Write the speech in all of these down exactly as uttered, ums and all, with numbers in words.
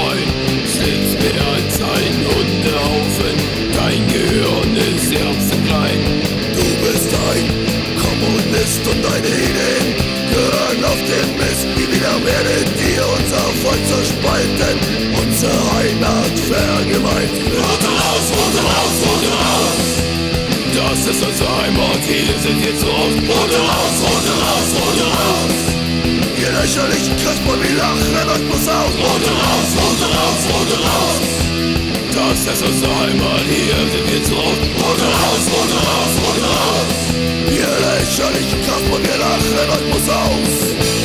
Schwein, sitzt mehr als ein Hundehaufen, dein Gehirn ist erbsenklein. Du bist ein Kommunist und deine Ideen gehören auf den Mist. Nie wieder werdet ihr unser Volk zerspalten, unsere Heimat vergewaltigen. Rote raus, rote raus, rote raus! Das ist unsere Heimat, hier sind wir zu Hause. Rote raus, rote raus, rote raus! Ihr lächerlichen Kasper, wir lachen euch bloß aus. Rote raus, rote raus, rote raus! Das ist unsere Heimat, hier sind wir zu Hause. Rote raus, rote raus, rote raus! Ihr lächerlichen Kasper, wir lachen euch bloß aus.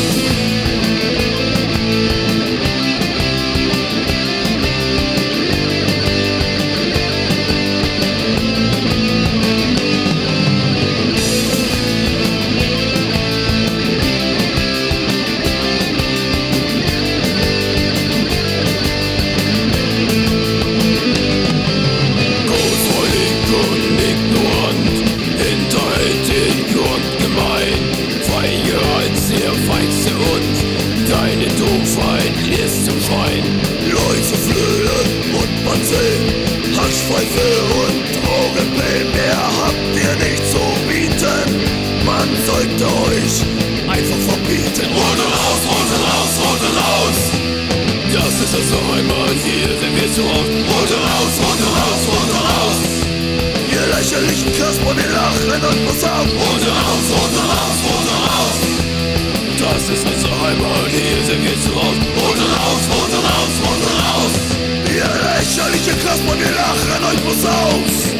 Deine Doofheit lässt zum Schwein. Läuse, Flöhe und Bazillen, Haschpfeife und Drogenpillen, mehr habt ihr nicht zu bieten. Man sollte euch einfach verbieten. Rote raus, rote raus, rote raus! Das ist unsere Heimat, hier sind wir zu Hause. Rote raus, rote raus, rote raus! Ihr lächerlichen Kasper, wir lachen euch bloß aus. Rote raus, rote raus, rote raus! Das ist unsere Heimat, hier sind wir zu Hause. Rote raus, rote raus, rote raus! Ihr lächerliche Kasper, wir lachen euch bloß aus.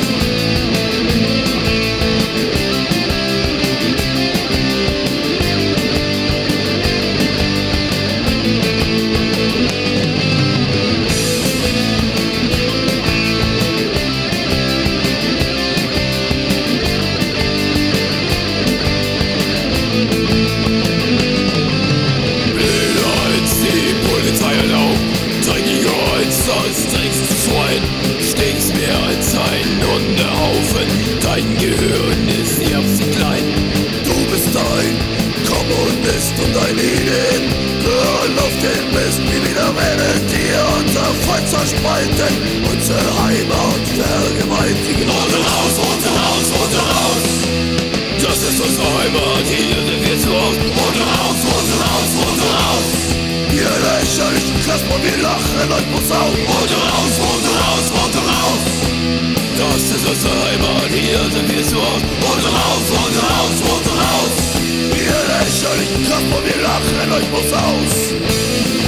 Das trägst Schwein, stinkst mehr als ein Hundehaufen, dein Gehirn ist erbsenklein. Du bist ein Kommunist und deine Ideen gehören auf den Mist. Nie wieder werdet ihr unser Volk zerspalten, unsere Heimat vergewaltigen. Rote raus, rote raus, rote raus! Das ist unsere Heimat, hier sind wir zu Hause. Rote raus, rote raus, rote raus! Ihr lächerlichen Kasper, wir lachen euch bloß aus. Rote raus, rote raus, rote raus! Das ist unsere Heimat, hier sind wir zu Hause. Rote raus, rote raus, rote raus! Ihr lächerlichen Kasper, wir lachen euch bloß aus.